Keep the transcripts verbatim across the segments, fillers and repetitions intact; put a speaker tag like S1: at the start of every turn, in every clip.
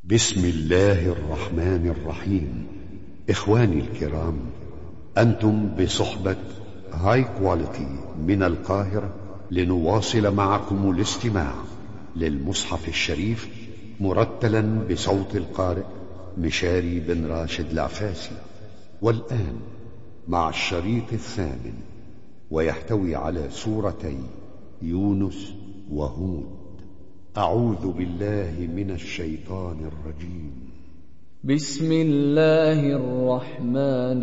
S1: بسم الله الرحمن الرحيم. إخواني الكرام، أنتم بصحبة هاي كواليتي من القاهرة لنواصل معكم الاستماع للمصحف الشريف مرتلا بصوت القارئ مشاري بن راشد العفاسي. والآن مع الشريط الثامن، ويحتوي على سورتي يونس وهود. أعوذ بالله من الشيطان الرجيم.
S2: بسم الله الرحمن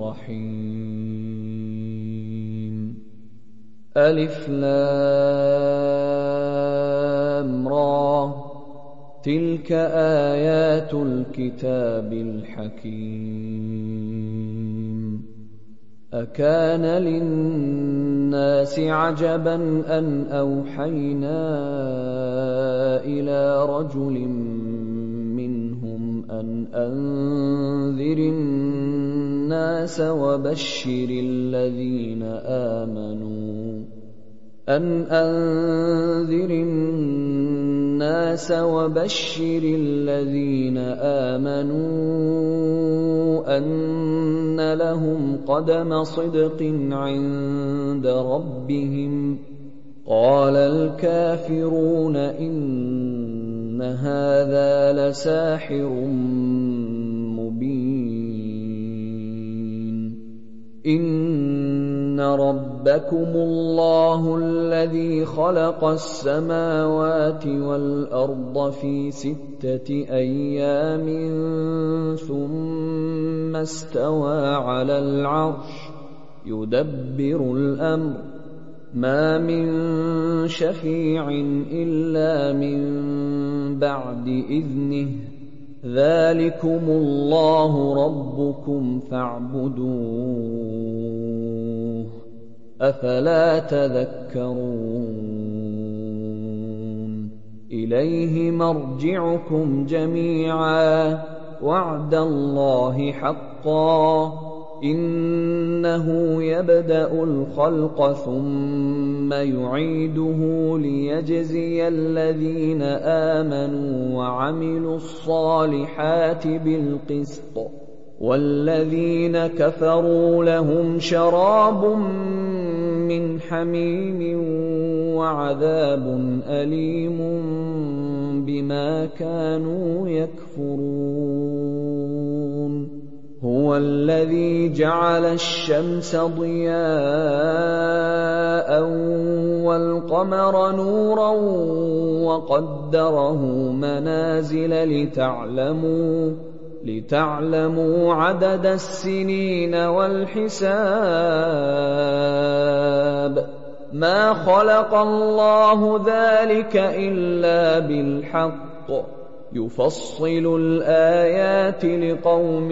S2: الرحيم. ألف لام را، تلك آيات الكتاب الحكيم. أكان للناس عجبا أن أوحينا إلى رجل منهم أن أنذر الناس وبشر الذين آمنوا أن أنذر الناس وبشر الذين آمنوا أن لهم قدم صدق عند ربهم. قال الكافرون إن هذا لساحر مبين. إن ربكم الله الذي خلق السماوات والأرض في ستة أيام ثم استوى على العرش يدبر الأمر، ما من شفيع إلا من بعد إذنه، ذلكم الله ربكم فاعبدوه، أفلا تذكرون. إليه مرجعكم جميعا، وعد الله حقا، إنه يبدأ الخلق ثم يعيده ليجزي الذين آمنوا وعملوا الصالحات بالقسط، والذين كفروا لهم شراب من حميم وعذاب أليم بما كانوا يكفرون. هو الذي جعل الشمس ضياء والقمر نورا وقدره منازل لتعلموا لتعلموا عدد السنين والحساب. ما خلق الله ذلك إلا بالحق، يفصل الآيات لقوم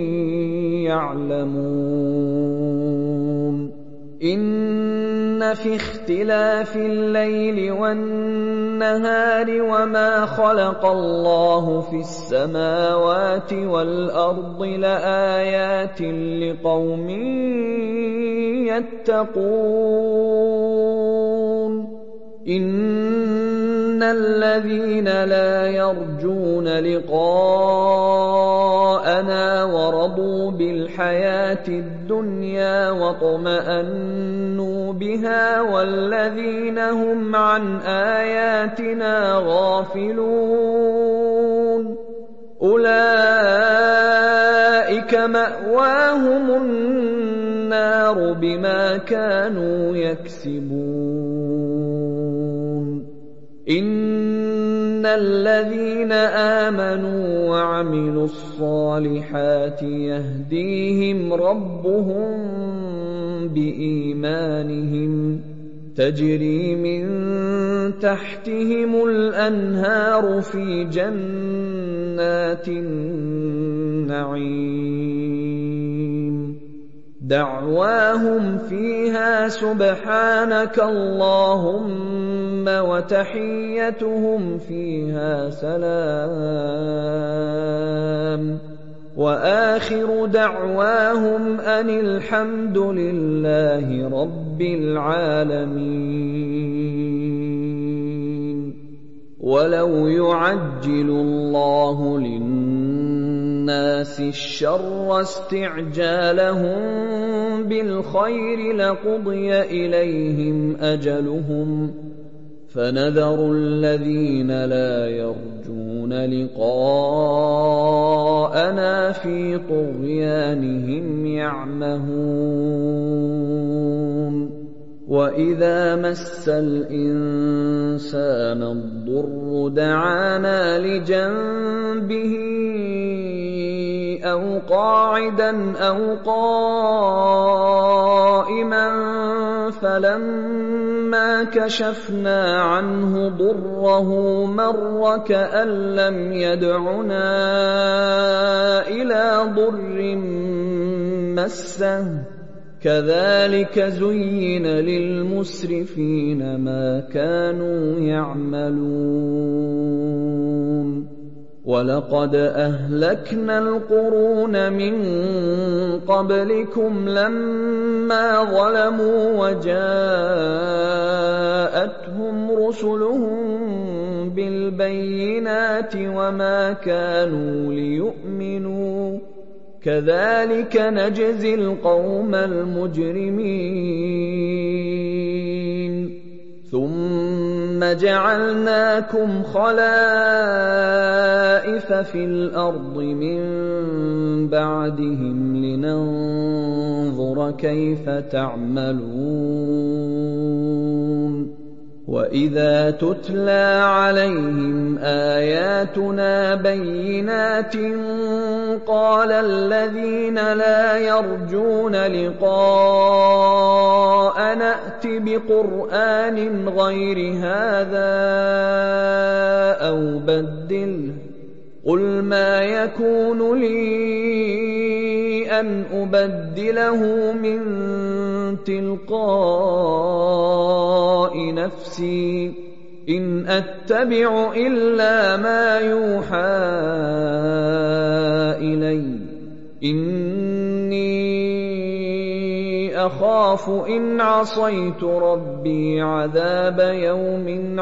S2: يعلمون. إن في اختلاف الليل والنهار وما خلق الله في السماوات والأرض لآيات لقوم يتقون. إن الذين لا يرجون لقاءنا ورضوا بالحياة الدنيا واطمأنوا بها والذين هم عن آياتنا غافلون أولئك مأواهم النار بما كانوا يكسبون. إن الذين آمنوا وعملوا الصالحات يهديهم ربهم بإيمانهم، تجري من تحتهم الأنهار في جنات النعيم. دعواهم فيها سبحانك اللهم وتحيتهم فيها سلام، وآخر دعواهم أن الحمد لله رب العالمين. وَلَوْ يُعَجِّلُ اللَّهُ لِلنَّاسِ الشَّرَّ اسْتِعْجَالَهُم بِالْخَيْرِ لَقُضِيَ إِلَيْهِمْ أَجَلُهُمْ فَنَذَرُ الَّذِينَ لَا يَرْجُونَ لِقَاءَنَا فِي طُغْيَانِهِمْ يَعْمَهُونَ وَإِذَا مَسَّ الْإِنسَانَ الضُّرُّ دَعَانَا لِجَنبِهِ أَوْ قَاعِدًا أَوْ قَائِمًا فَلَمَّا كَشَفْنَا عَنْهُ ضُرَّهُ مَرَّ كَأَن لَّمْ يَدْعُنَا إِلَىٰ ضُرٍّ مَّسَّهُ كَذَٰلِكَ زُيِّنَ لِلْمُسْرِفِينَ مَا كَانُوا يَعْمَلُونَ وَلَقَدْ أَهْلَكْنَا الْقُرُونَ مِن قَبْلِكُمْ لَمَّا ظَلَمُوا وَجَاءَتْهُمْ رُسُلُهُم بِالْبَيِّنَاتِ وَمَا كَانُوا لِيُؤْمِنُوا كَذَٰلِكَ نَجْزِي الْقَوْمَ الْمُجْرِمِينَ ثُمَّ جَعَلْنَاكُمْ خَلَائِفَ فِي الْأَرْضِ مِن بَعْدِهِمْ لِنَنظُرَ كَيْفَ تَعْمَلُونَ وَإِذَا تُتْلَىٰ عَلَيْهِمْ آيَاتُنَا بَيِّنَاتٍ قَالَ الَّذِينَ لَا يَرْجُونَ لِقَاءَنَا ائْتِ بِقُرْآنٍ غَيْرِ هَٰذَا أَوْ بَدِّلْهُ قُلْ مَا يَكُونُ لِي أَنْ أُبَدِّلَهُ مِن تِلْقَاءِ نَفْسِي إِنْ أَتَّبِعُ إِلَّا مَا يُوحَىٰ إِلَيَّ إِنِّي أَخَافُ إِنْ عَصَيْتُ رَبِّي عَذَابَ يَوْمٍ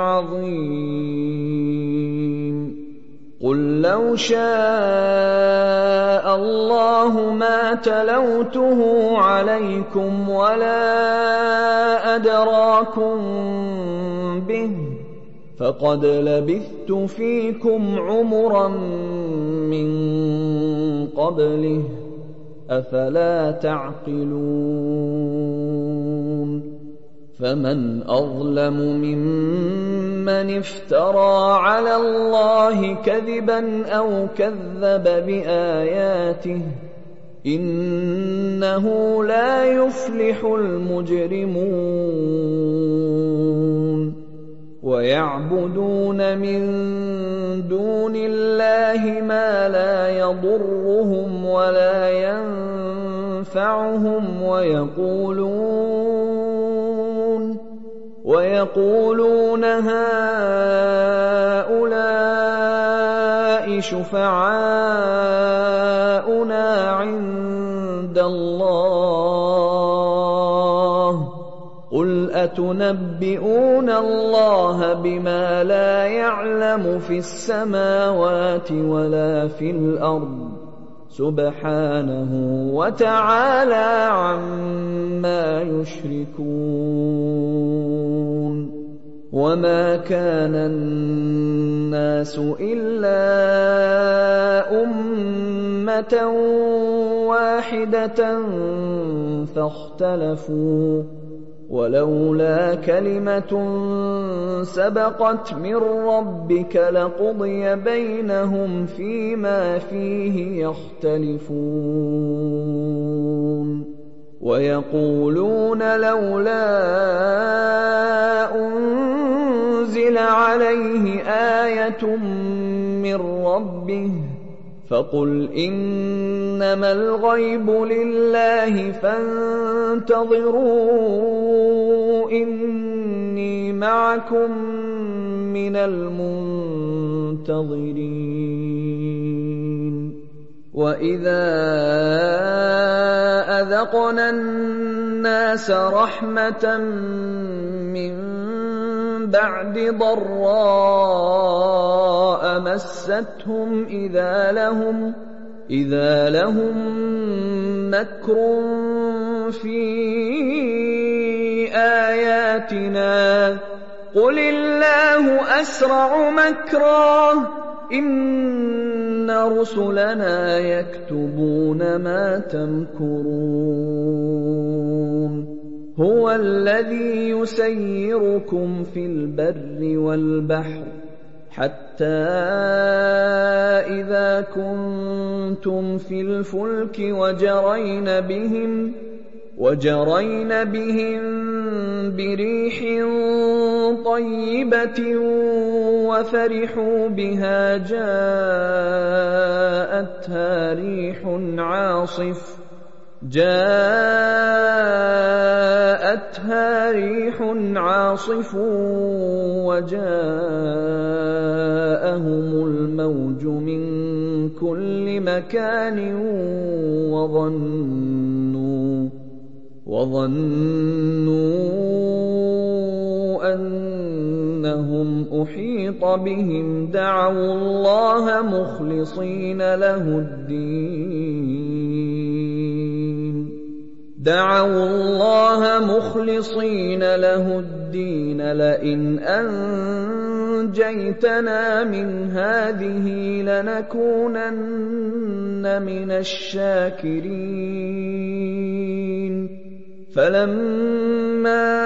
S2: عَظِيمٍ قُل لَّوْ شَاءَ اللَّهُ مَا تَلَوْتُهُ عَلَيْكُمْ وَلَا أَدْرَاكُم بِهِ فَقَدْ لَبِثْتُ فِيكُمْ عُمُرًا مِّن قَبْلِهِ ۚ أَفَلَا تَعْقِلُونَ فَمَنْ أَظْلَمُ مِمَّنِ افْتَرَىٰ عَلَى اللَّهِ كَذِبًا أَوْ كَذَّبَ بِآيَاتِهِ ۚ إِنَّهُ لَا يُفْلِحُ الْمُجْرِمُونَ وَيَعْبُدُونَ مِن دُونِ اللَّهِ مَا لَا يَضُرُّهُمْ وَلَا يَنفَعُهُمْ وَيَقُولُونَ وَيَقُولُونَ هَٰؤُلَاءِ شُفَعَاؤُنَا عِندَ اللَّهِ ۚ قُلْ أَتُنَبِّئُونَ اللَّهَ بِمَا لَا يَعْلَمُ فِي السَّمَاوَاتِ وَلَا فِي الْأَرْضِ سُبْحَانَهُ وَتَعَالَىٰ عَمَّا يُشْرِكُونَ وَمَا كَانَ النَّاسُ إِلَّا أُمَّةً وَاحِدَةً فَاخْتَلَفُوا وَلَوْلَا كَلِمَةٌ سَبَقَتْ مِن رَّبِّكَ لَقُضِيَ بَيْنَهُمْ فِيمَا فِيهِ يَخْتَلِفُونَ وَيَقُولُونَ لَوْلَا أُنزِلَ عَلَيْهِ آيَةٌ مِّن رَّبِّهِ فَقُلْ إِنَّمَا الْغَيْبُ لِلَّهِ فَانتَظِرُوا إِنِّي مَعَكُم مِّنَ الْمُنتَظِرِينَ وَإِذَا أَذَقْنَا النَّاسَ رَحْمَةً مِّن بَعْدِ ضَرَّاءَ مَسَّتْهُمْ إِذَا لَهُمْ إِذَا لَهُم مَّكْرٌ فِي آيَاتِنَا قُلِ اللَّهُ أَسْرَعُ مَكْرًا إِنَّ رُسُلَنَا يَكْتُبُونَ مَا تَمْكُرُونَ هُوَ الَّذِي يُسَيِّرُكُمْ فِي الْبَرِّ وَالْبَحْرِ حَتَّى إِذَا كُنتُمْ فِي الْفُلْكِ وَجَرَيْنَ بِهِمْ وَجَرَيْنَ بِهِم بِرِيحٍ طَيِّبَةٍ وَفَرِحُوا بِهَا جَاءَتْهَا رِيحٌ عَاصِفٌ جاءتها ريح عاصف وجاءهم الموج من كل مكان وظنوا وظنوا أنهم أحيط بهم دعوا الله مخلصين له الدين دعوا الله مخلصين له الدين لئن أنجيتنا من هذه لنكونن من الشاكرين فلما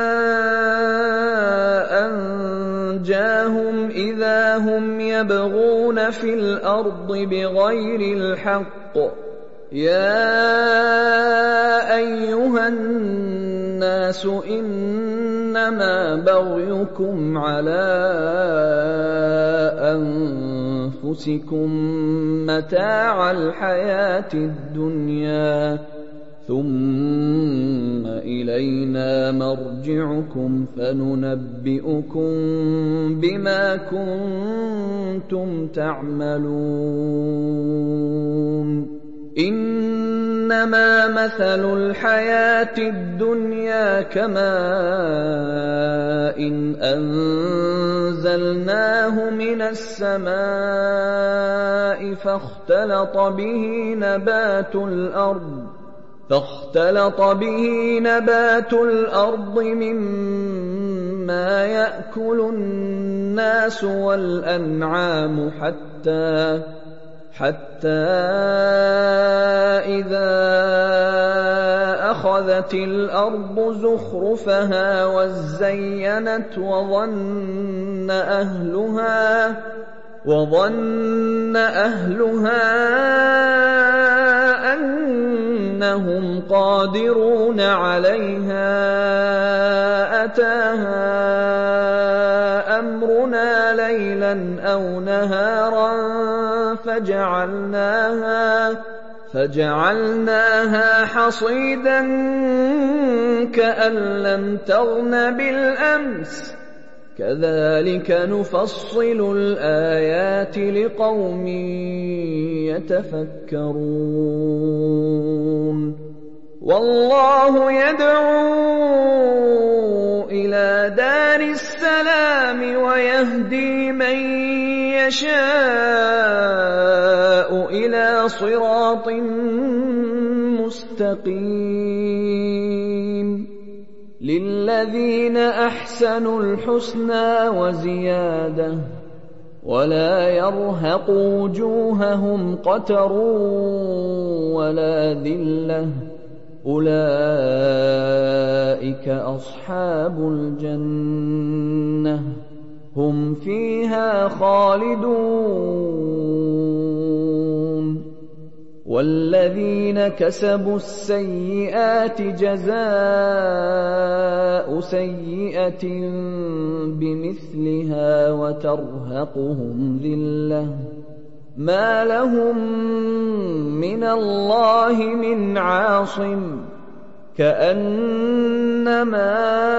S2: أنجاهم إذا هم يبغون في الأرض بغير الحق يا أيها الناس إنما بغيكم على أنفسكم متاع الحياة الدنيا ثم إلينا مرجعكم فننبئكم بما كنتم تعملون إنما مثل الحياة الدنيا كماء إن أنزلناه من السماء فاختلط به نبات الأرض فاختلط به نبات الأرض مما يأكل الناس والأنعام حتى حتى إذا أخذت الأرض زخرفها وزينت وظن أهلها وظن أهلها أنهم قادرون عليها أتاها أمرنا ليلا أو نهارا فجعلناها فجعلناها حصيدا كأن لم تغن بالأمس كذلك نفصل الآيات لقوم يتفكرون والله يدعو إلى دار السلام ويهدي من يشاء إلى صراط مستقيم للذين أحسنوا الحسنى وزيادة ولا يرهق وجوههم قتر ولا ذلة أولئك أصحاب الجنة هم فيها خالدون والذين كسبوا السيئات جزاء سيئة بمثلها وترهقهم ذلة ما لهم من الله من عاصم كأنما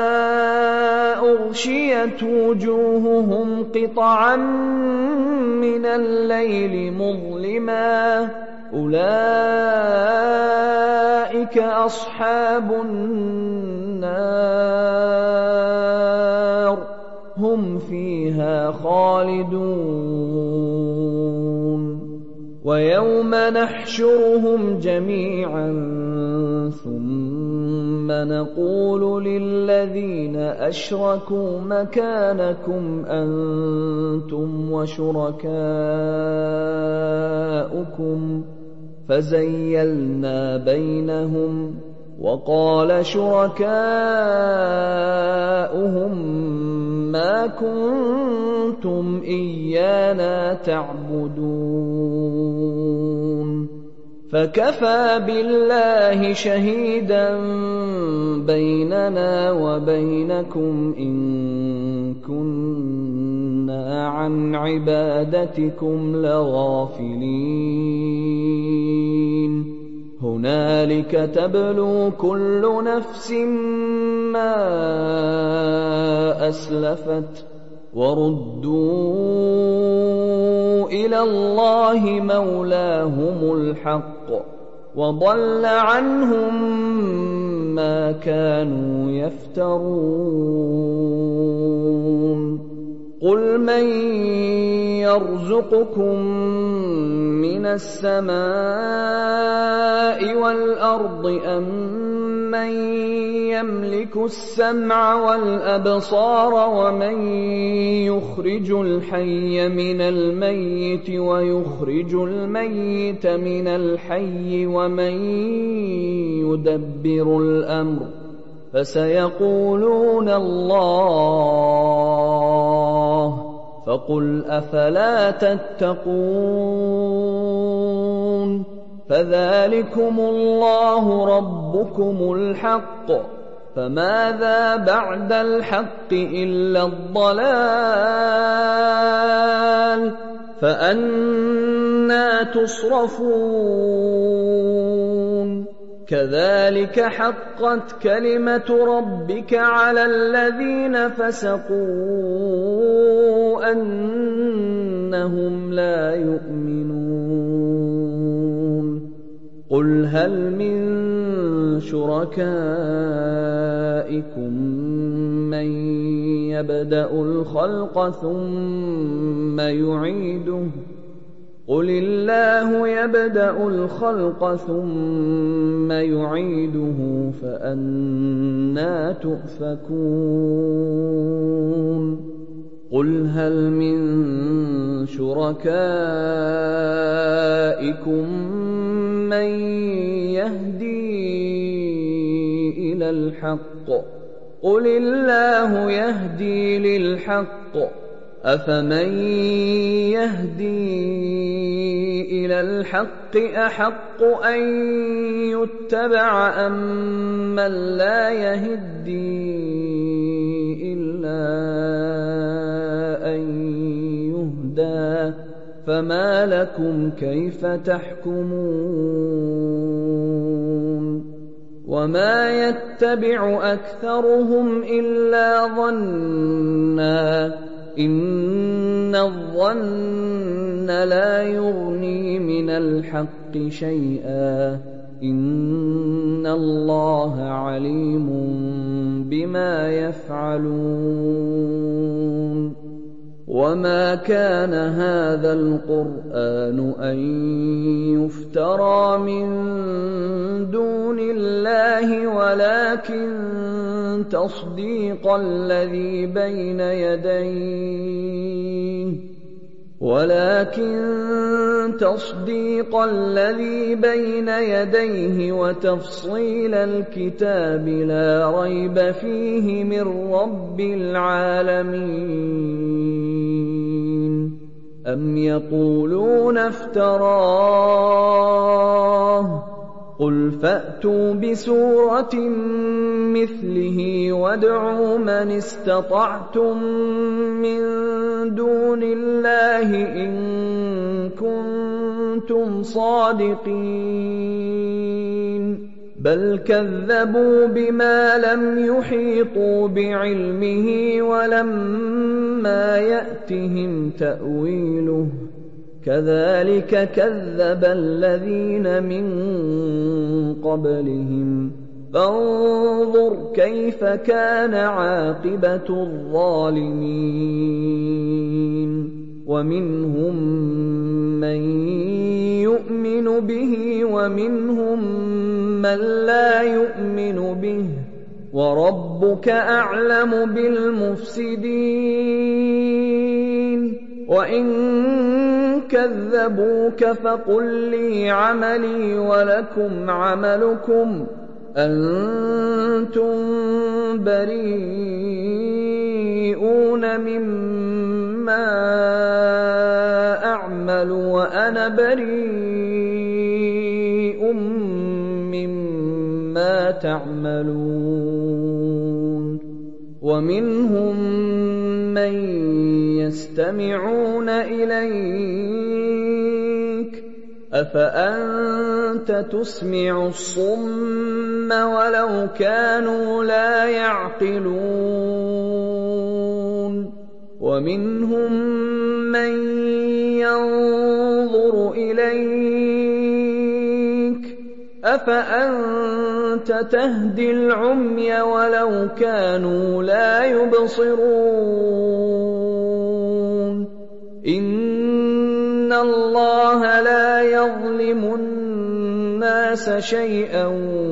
S2: أغشيت وجوههم قطعا من الليل مظلما أولئك أصحاب النار هم فِيهَا خَالِدُونَ وَيَوْمَ نَحْشُرُهُمْ جَمِيعًا ثُمَّ نَقُولُ لِلَّذِينَ أَشْرَكُوا مَكَانَكُمْ أَنتُمْ وَشُرَكَاؤُكُمْ فَزَيَّلْنَا بَيْنَهُمْ وَقَالَ شُرَكَاؤُهُم مَّا كُنتُمْ إِيَّانَا تَعْبُدُونَ فَكَفَىٰ بِاللَّهِ شَهِيدًا بَيْنَنَا وَبَيْنَكُمْ إِن كُنَّا عَنْ عِبَادَتِكُمْ لَغَافِلِينَ هُنَالِكَ تَبْلُو كُلُّ نَفْسٍ مَّا أَسْلَفَتْ وَرُدُّوا إِلَى اللَّهِ مَوْلَاهُمُ الْحَقِّ وَضَلَّ عَنْهُم مَّا كَانُوا يَفْتَرُونَ قُلْ مَن يَرْزُقُكُم مِّنَ السَّمَاءِ وَالْأَرْضِ أَمَّن يَمْلِكُ السَّمْعَ وَالْأَبْصَارَ وَمَن يُخْرِجُ الْحَيَّ مِنَ الْمَيِّتِ وَيُخْرِجُ الْمَيِّتَ مِنَ الْحَيِّ وَمَن يُدَبِّرُ الْأَمْرَ فَسَيَقُولُونَ اللَّهُ فَقُلْ أَفَلَا تَتَّقُونَ فَذَلِكُمُ اللَّهُ رَبُّكُمُ الْحَقُّ فَمَاذَا بَعْدَ الْحَقِّ إِلَّا الضَّلَالُ فَأَنَّىٰ تُصْرَفُونَ كَذَٰلِكَ حَقَّتْ كَلِمَةُ رَبِّكَ عَلَى الَّذِينَ فَسَقُوا أَنَّهُمْ لَا يُؤْمِنُونَ قُلْ هَلْ مِن شُرَكَائِكُم مَّن يَبْدَأُ الْخَلْقَ ثُمَّ يُعِيدُهُ قُلِ اللَّهُ يَبْدَأُ الْخَلْقَ ثُمَّ يُعِيدُهُ فَأَنَّىٰ تُؤْفَكُونَ قُلْ هَلْ مِن شُرَكَائِكُم مَّن يَهْدِي إِلَى الْحَقِّ قُلِ اللَّهُ يَهْدِي لِلْحَقِّ أَفَمَن يَهْدِي إِلَى الْحَقِّ أَحَقُّ أَن يُتَّبَعَ أَمَّن لَّا يَهِدِّي إِلَّا أَن يُهْدَىٰ فَمَا لَكُمْ كَيْفَ تَحْكُمُونَ وَمَا يَتَّبِعُ أَكْثَرُهُمْ إِلَّا ظَنًّا إِنَّ الظَّنَّ لَا يُغْنِي مِنَ الْحَقِّ شَيْئًا إِنَّ اللَّهَ عَلِيمٌ بِمَا يَفْعَلُونَ وَمَا كَانَ هَٰذَا الْقُرْآنُ أَن يُفْتَرَىٰ مِن دُونِ اللَّهِ وَلَٰكِن تَصْدِيقَ الَّذِي بَيْنَ يَدَيْهِ ولكن تصديق الذي بين يديه وتفصيل الكتاب لا ريب فيه من رب العالمين أم يقولون افتراه قل فأتوا بسورة مثله وادعوا من استطعتم من دون الله إن كنتم صادقين بل كذبوا بما لم يحيطوا بعلمه ولما يأتهم تأويله كذلك كذب الذين من قبلهم فانظر كيف كان عاقبة الظالمين ومنهم من يؤمن به ومنهم من لا يؤمن به وربك أعلم بالمفسدين وإن كذبوك فقل لي عملي ولكم عملكم أنتم بريئون مما أعمل وأنا بريء مما تعملون ومنهم من يستمعون إليك أفأنت تسمع الصم ولو كانوا لا يعقلون ومنهم من ينظر إليك أفأنت تهدي العمي ولو كانوا لا يبصرون إن الله لا يظلم الناس شيئا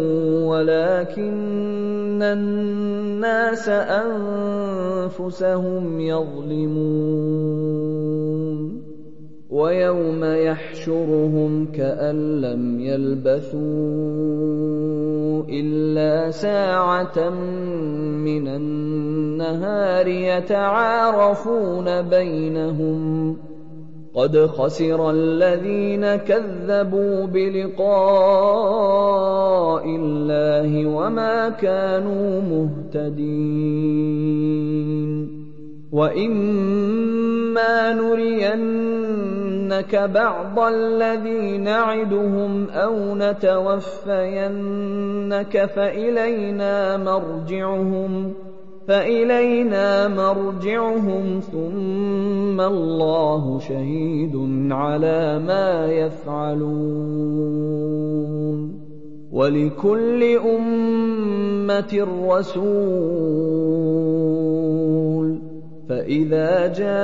S2: ولكن الناس أنفسهم يظلمون ويوم يحشرهم كأن لم يلبثوا إلا ساعة من النهار يتعارفون بينهم قد خسر الذين كذبوا بلقاء الله وما كانوا مهتدين وإما نرينك بعض الذي نعدهم أو نتوفينك فإلينا مرجعهم فإلينا مرجعهم ثم الله شهيد على ما يفعلون ولكل أمة رسول فإذا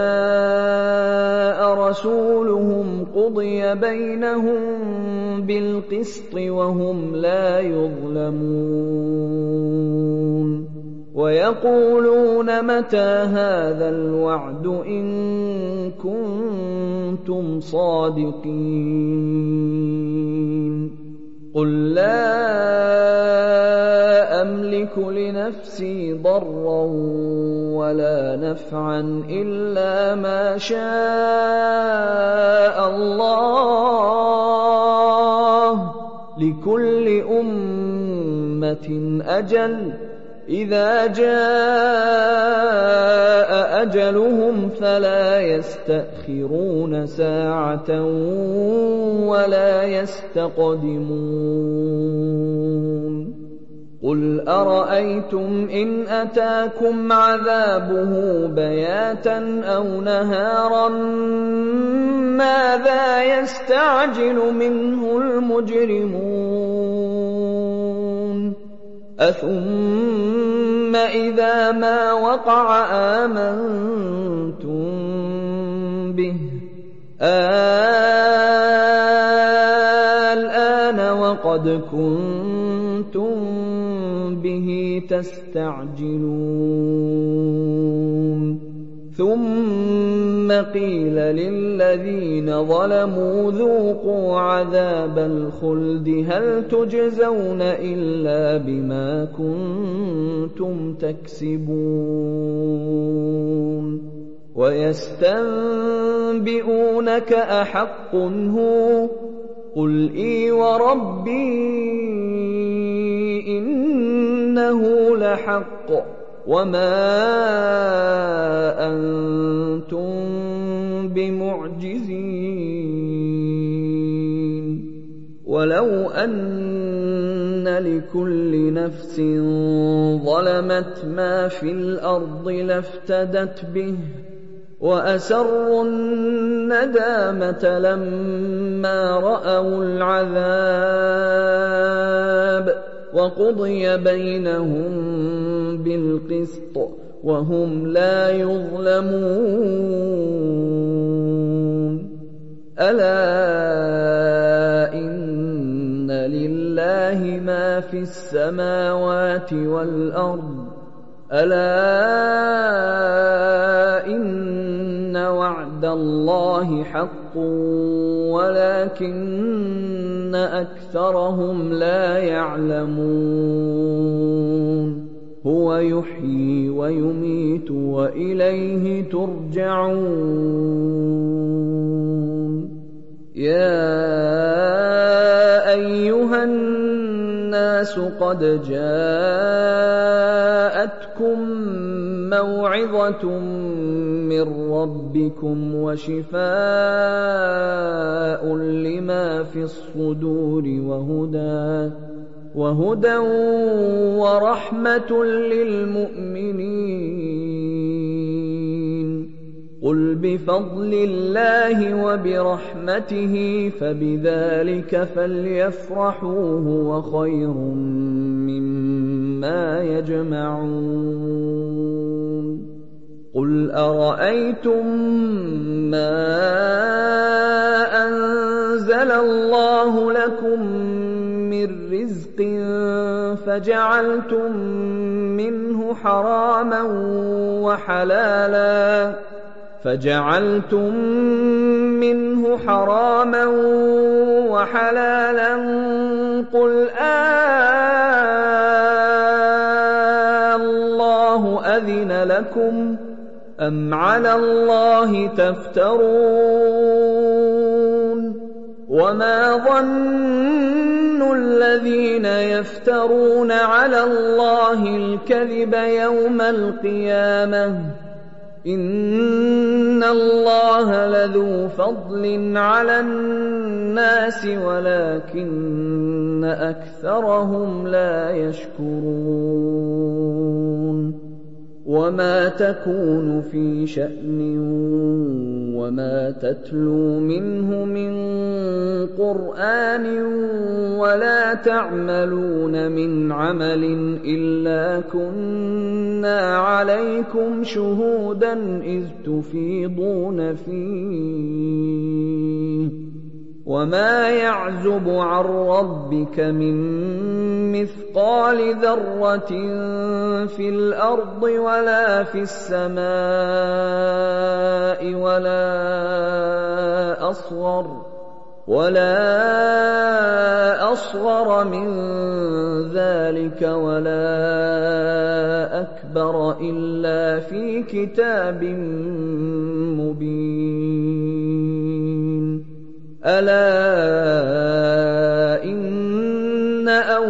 S2: جاء رسولهم قضي بينهم بالقسط وهم لا يظلمون ويقولون متى هذا الوعد إن كنتم صادقين قل لا أملك لنفسي ضرا ولا نفعا إلا ما شاء الله لكل أمة أجل إذا جاء أجلهم فلا يستأخرون ساعة ولا يستقدمون قل أرأيتم إن أتاكم عذابه بياتا أو نهارا ماذا يستعجل منه المجرمون أثم إذا ما وقع آمنتم به الآن وقد كنتم به تستعجلون ثم قيل للذين ظلموا ذوقوا عذاب الخلد هل تجزون إلا بما كنتم تكسبون ويستنبئونك أحق هو قل إي وربي إنه لحق وما أنتم بمعجزين ولو أن لكل نفس ظلمت ما في الأرض لافتدت به وأسروا الندامة لما رأوا العذاب وقضي بينهم بالقسط وهم لا يظلمون ألا إن لله ما في السماوات والأرض ألا إن وعد الله حق ولكن أكثرهم لا يعلمون هو يحيي ويميت وإليه ترجعون يا أيها الناس قد جاءتكم موعظة من ربكم وشفاء لما في الصدور وهدى وهدى ورحمة للمؤمنين قل بفضل الله وبرحمته فبذلك فليفرحوا هو خير مما يجمعون قل أرأيتم ما أنزل الله لكم من رزق فجعلتم منه حراما وحلالا فجعلتم منه حراما وحلالا قل آه الله أذن لكم أم على الله تفترون وما ظن الذين يفترون على الله الكذب يوم القيامة إن الله لذو فضل على الناس ولكن أكثرهم لا يشكرون وما تكون في شأن وما تتلو منه من قرآن ولا تعملون من عمل إلا كنا عليكم شهودا إذ تفيضون فيه وما يعزب عن ربك من مثقال ذرة في الأرض ولا في السماء ولا أصغر ولا أصغر من ذلك ولا أكبر إلا في كتاب مبين ألا إن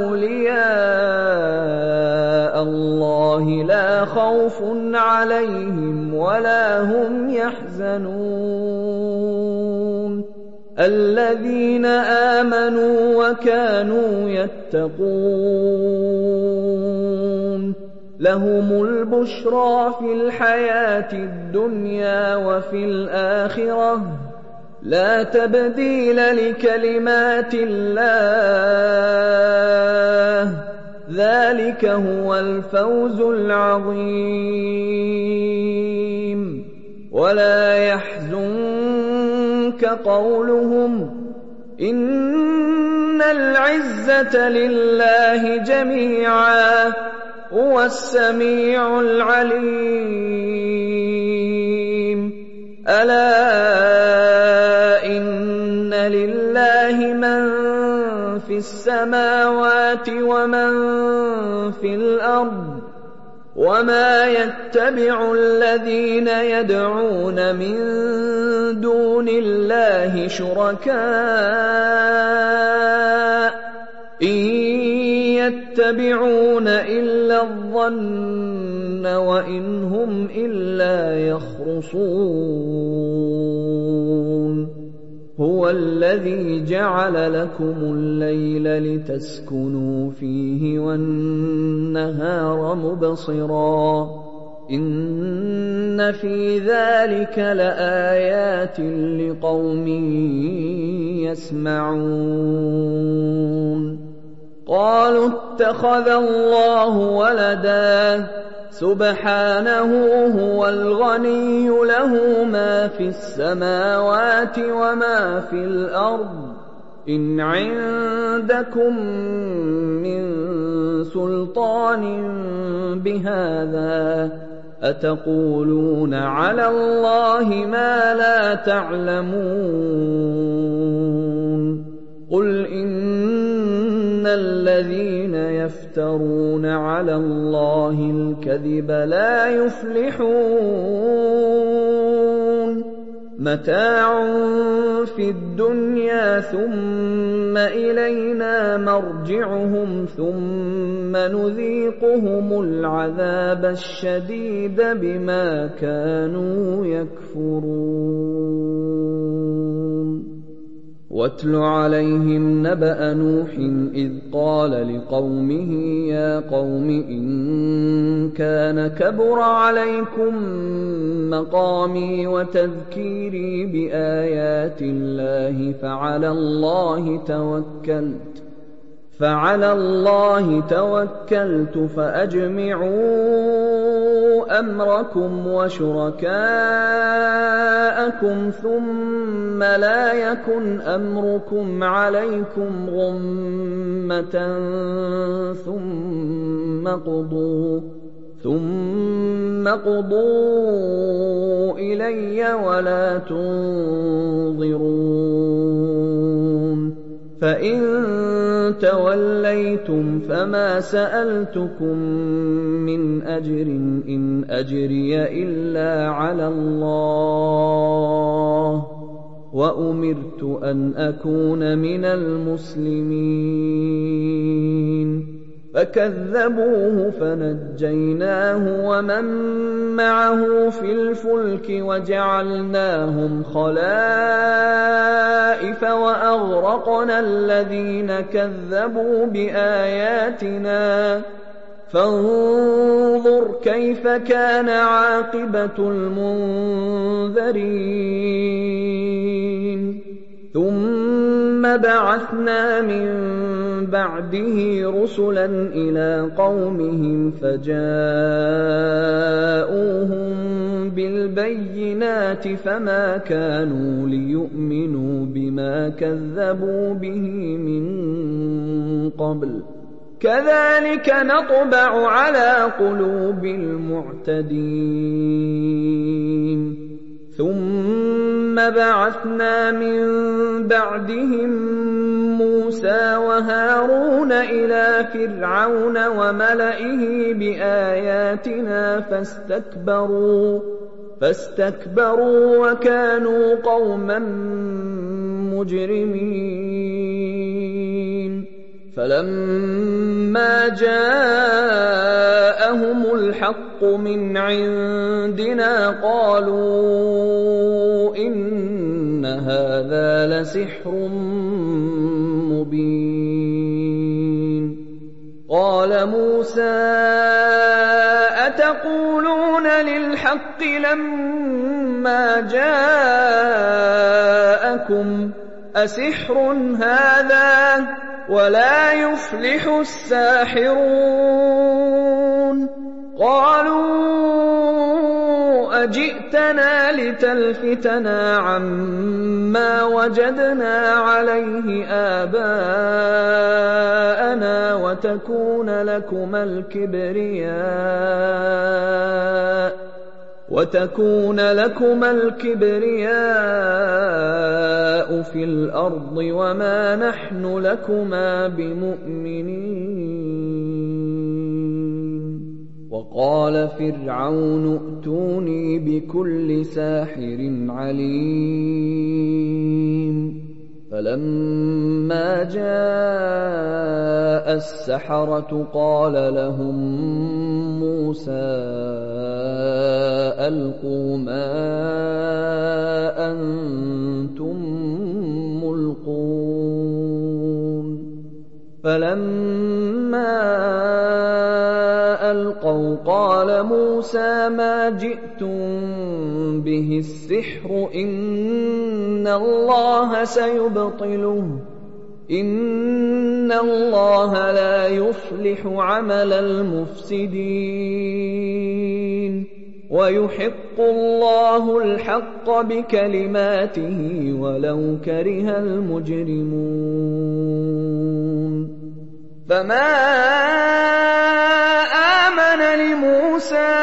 S2: أولياء الله لا خوف عليهم ولا هم يحزنون الذين آمنوا وكانوا يتقون لهم البشرى في الحياة الدنيا وفي الآخرة لا تبديل لكلمات الله ذلك هو الفوز العظيم ولا يحزنك قولهم إن العزة لله جميعا هو السميع العليم ألا إن لله من في السماوات ومن في الأرض وما يتبع الذين يدعون من دون الله شركاء إن يتبعون إلا الظن وإن هم إلا يخرصون هو الذي جعل لكم الليل لتسكنوا فيه والنهار مبصرا إن في ذلك لآيات لقوم يسمعون قالوا اتخذ الله ولدا سبحانه هو الغني له ما في السماوات وما في الأرض إن عندكم من سلطان بهذا أتقولون على الله ما لا تعلمون قل إن الذين يفترون على الله الكذب لا يفلحون متاع في الدنيا ثم إلينا مرجعهم ثم نذيقهم العذاب الشديد بما كانوا يكفرون واتل عليهم نبأ نوح إذ قال لقومه يا قوم إن كان كبر عليكم مقامي وتذكيري بآيات الله فعلى الله توكلت فعلى الله توكلت فأجمعوا أمركم وشركاءكم ثم لا يكن أمركم عليكم غمة ثم قضوا ثم قضوا إلي ولا تنظرون فإن توليتم فما سألتكم من أجر إن أجري إلا على الله وأمرت أن أكون من المسلمين فكذبوه فنجيناه ومن معه في الفلك وجعلناهم خلائف وأغرقنا الذين كذبوا بآياتنا فانظر كيف كان عاقبة المنذرين ثم بعثنا من بعده رسلا إلى قومهم فجاءوهم بالبينات فما كانوا ليؤمنوا بما كذبوا به من قبل كذلك نطبع على قلوب المعتدين ثم بعثنا من بعدهم موسى وهارون إلى فرعون وملئه بآياتنا فاستكبروا فاستكبروا وكانوا قوما مجرمين فلما جاءهم الحق من عندنا قالوا إن هذا لسحر مبين قال موسى أتقولون للحق لما جاءكم أسحر هذا ولا يفلح الساحرون قالوا أجئتنا لتلفتنا عما وجدنا عليه آباءنا وتكون لكما الكبرياء وتكون لكما الكبرياء في الأرض وما نحن لكما بمؤمنين وقال فرعون ائتوني بكل ساحر عليم فلما جاء السحرة قال لهم موسى ألقوا ما أنتم ملقون فلما ألقوا قال موسى ما جئتم به السحر إن الله سيبطله إِنَّ اللَّهَ لَا يُصْلِحُ عَمَلَ الْمُفْسِدِينَ وَيُحِقُّ اللَّهُ الْحَقَّ بِكَلِمَاتِهِ وَلَوْ كَرِهَ الْمُجْرِمُونَ فَمَا آمَنَ لِمُوسَىٰ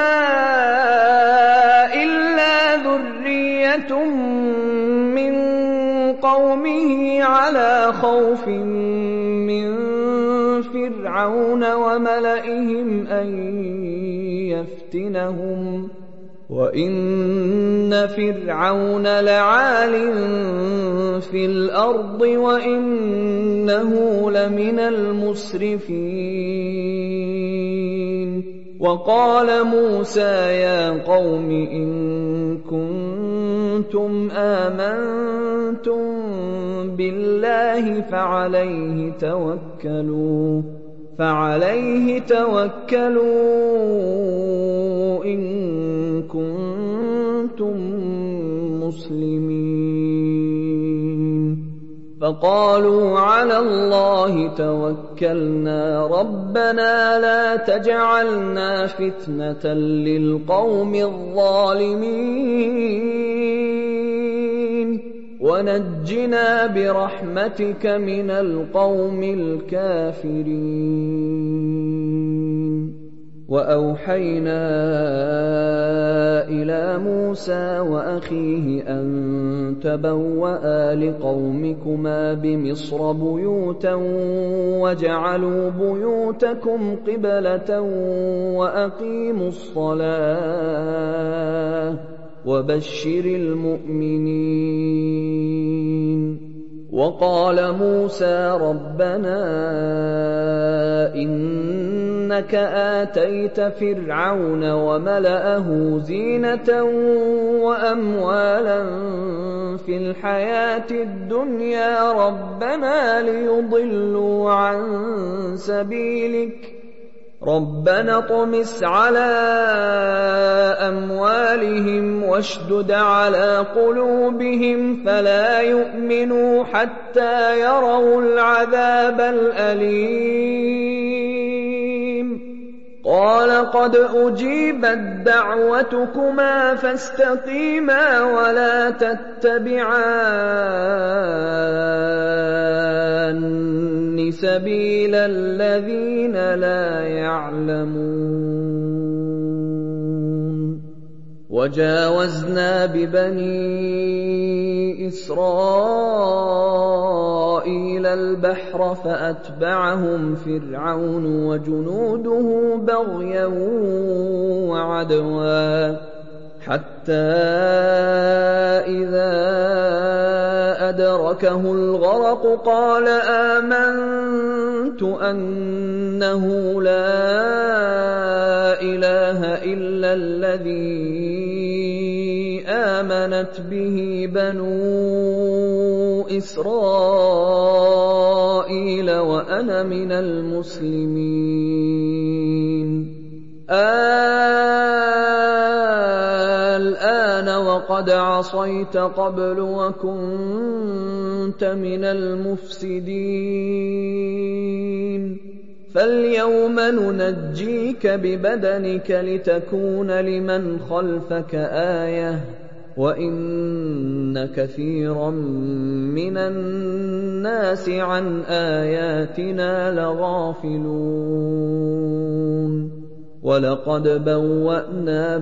S2: إِلَّا ذُرِّيَّةٌ مِّن قَوْمِهِ عَلَىٰ خَوْفٍ مِّن فِرْعَوْنَ وَمَلَئِهِمْ أَن يَفْتِنَهُمْ ۚ وَإِنَّ فِرْعَوْنَ لَعَالٍ فِي الْأَرْضِ وَإِنَّهُ لَمِنَ الْمُسْرِفِينَ وَقَالَ مُوسَىٰ يَا قَوْمِ إِن كُنتُمْ آمَنتُم بِاللَّهِ فَعَلَيْهِ تَوَكَّلُوا فَعَلَيْهِ تَوَكَّلُوا إِن كُنتُم مُّسْلِمِينَ فَقَالُوا عَلَى اللَّهِ تَوَكَّلْنَا رَبَّنَا لَا تَجْعَلْنَا فِتْنَةً لِّلْقَوْمِ الظَّالِمِينَ وَنَجِّنَا بِرَحْمَتِكَ مِنَ الْقَوْمِ الْكَافِرِينَ وَأَوْحَيْنَا إِلَىٰ مُوسَىٰ وَأَخِيهِ أَن تَبَوَّآ لِقَوْمِكُمَا بِمِصْرَ بُيُوتًا وَاجْعَلُوا بُيُوتَكُمْ قِبْلَةً وَأَقِيمُوا الصَّلَاةَ وَبَشِّرِ الْمُؤْمِنِينَ وَقَالَ مُوسَىٰ رَبَّنَا إِنَّكَ آتَيْتَ فِرْعَوْنَ وَمَلَأَهُ زِينَةً وَأَمْوَالًا فِي الْحَيَاةِ الدُّنْيَا رَبَّنَا لِيُضِلُّوا عَن سَبِيلِكَ رَبَّنَا اطْمِسْ عَلَىٰ أَمْوَالِهِمْ وَاشْدُدْ عَلَىٰ قُلُوبِهِمْ فَلَا يُؤْمِنُوا حَتَّىٰ يَرَوُا الْعَذَابَ الْأَلِيمَ قَالَ قَدْ أُجِيبَتْ دَعْوَتُكُمَا فَاسْتَقِيمَا وَلَا تَتَّبِعَانِّ سَبِيلَ الَّذِينَ لَا يَعْلَمُونَ وَجَاوَزْنَا بِبَنِي إِسْرَائِيلَ الْبَحْرَ فَأَتْبَعَهُمْ فِرْعَوْنُ وَجُنُودُهُ بَغْيًا وَعَدْوًا حَتَّىٰ إِذَا أَدْرَكَهُ الْغَرَقُ قَالَ آمَنتُ أَنَّهُ لَا إِلَٰهَ إِلَّا الَّذِي آمَنَتْ بِهِ بَنُو إِسْرَائِيلَ وَأَنَا مِنَ الْمُسْلِمِينَ الْآنَ وَقَدْ عَصَيْتَ قَبْلُ وَكُنتَ مِنَ الْمُفْسِدِينَ فَالْيَوْمَ نُنَجِّيكَ بِبَدَنِكَ لِتَكُونَ لِمَنْ خَلْفَكَ آيَةً وَإِنَّ كَثِيرًا مِّنَ النَّاسِ عَنْ آيَاتِنَا لَغَافِلُونَ وَلَقَدْ بَوَّأْنَا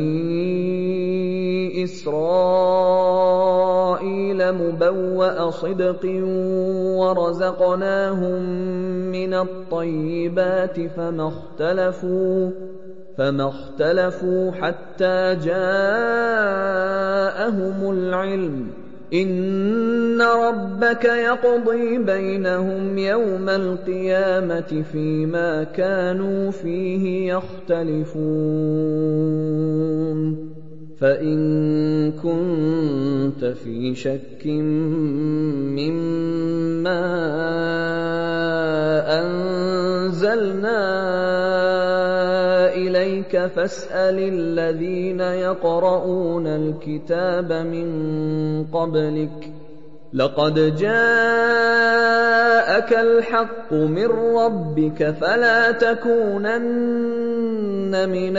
S2: بَنِي إِسْرَائِيلَ مُبَوَّأَ صِدْقٍ وَرَزَقْنَاهُم مِّنَ الطَّيِّبَاتِ فَمَا اخْتَلَفُوا فَمَا اخْتَلَفُوا حَتَّىٰ جَاءَهُمُ الْعِلْمُ إِنَّ رَبَّكَ يَقْضِي بَيْنَهُمْ يَوْمَ الْقِيَامَةِ فِيمَا كَانُوا فِيهِ يَخْتَلِفُونَ فَإِن كُنتَ فِي شَكٍّ مِّمَّا أَنزَلْنَا إِلَيْكَ فَاسْأَلِ الَّذِينَ يَقْرَؤُونَ الْكِتَابَ مِن قَبْلِكَ لَقَدْ جَاءَكَ جاءك الحق من ربك فلا تكونن من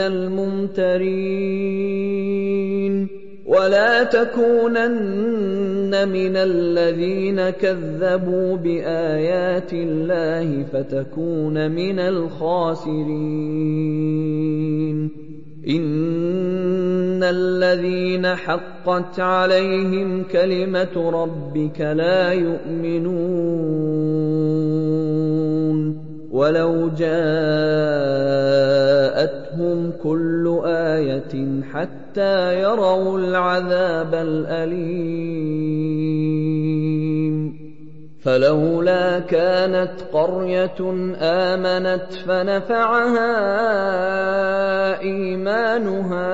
S2: الممترين ولا تكونن من الذين كذبوا بآيات الله فتكون من الخاسرين إن الذين حقت عليهم كلمة ربك لا يؤمنون ولو جاءتهم كل آية حتى يروا العذاب الأليم فلولا كانت قرية آمنت فنفعها إيمانها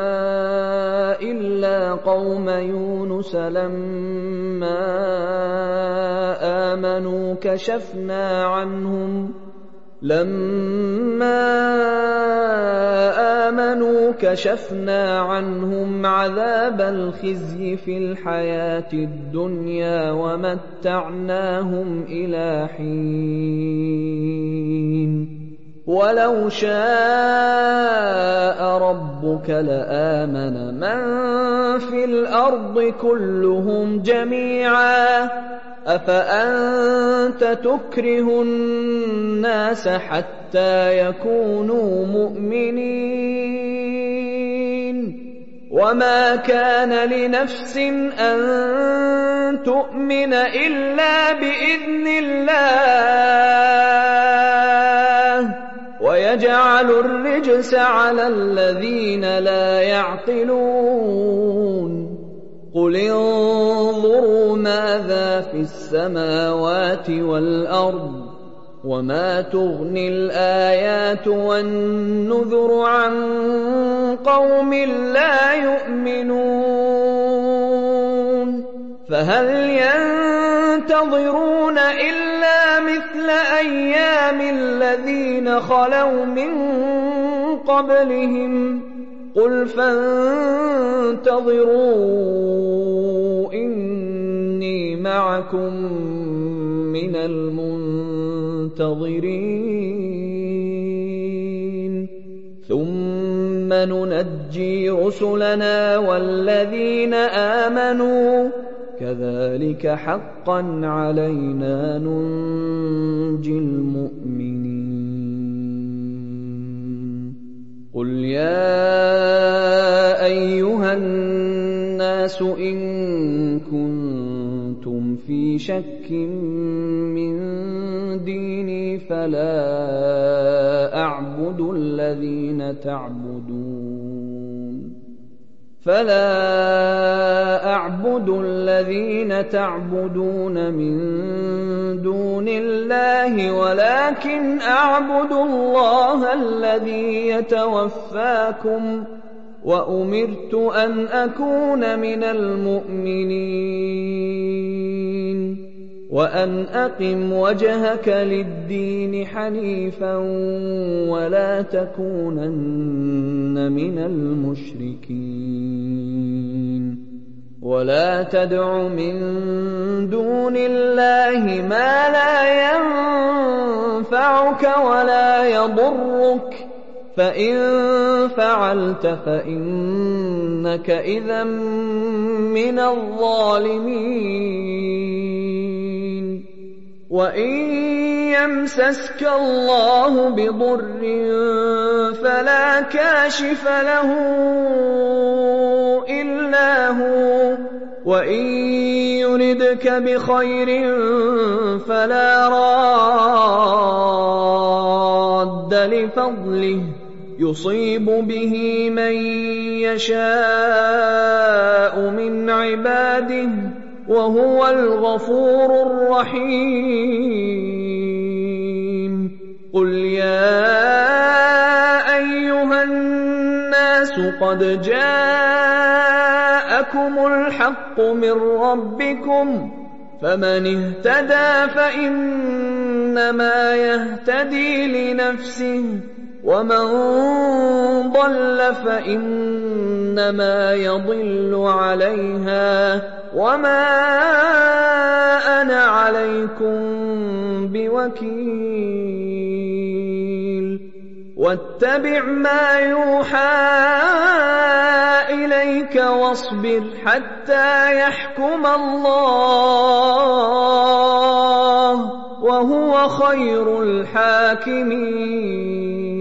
S2: إلا قوم يونس لما آمنوا كشفنا عنهم لما آمنوا كشفنا عنهم عذاب الخزي في الحياة الدنيا ومتعناهم إلى حين ولو شاء ربك لآمن من في الأرض كلهم جميعا أفأنت تكره الناس حتى يكونوا مؤمنين وما كان لنفس أن تؤمن إلا بإذن الله ويجعل الرجس على الذين لا يعقلون قل انظروا ماذا في السماوات والأرض وما تغني الآيات والنذر عن قوم لا يؤمنون فهل ينتظرون إلا مثل أيام الذين خلوا من قبلهم قل فانتظروا إني معكم من المنتظرين ثم ننجي رسلنا والذين آمنوا كذلك حقا علينا ننجي المؤمنين قل يا أيها الناس إن كنتم في شك من ديني فلا أعبد الذين تعبدون فلا أعبد الذين تعبدون من دون الله ولكن أعبد الله الذي يتوفاكم وأمرت أن أكون من المؤمنين وأن أقم وجهك للدين حنيفا ولا تكونن من المشركين ولا تدع من دون الله ما لا ينفعك ولا يضرك فإن فعلت فإنك إذا من الظالمين وإن يمسسك الله بضر فلا كاشف له إلا هو وإن يردك بخير فلا راد لفضله يصيب به من يشاء من عباده وهو الغفور الرحيم قل يا أيها الناس قد جاءكم الحق من ربكم فمن اهتدى فإنما يهتدي لنفسه ومن ضل فإنما يضل عليها وما أنا عليكم بوكيل واتبع ما يوحى إليك واصبر حتى يحكم الله وهو خير الحاكمين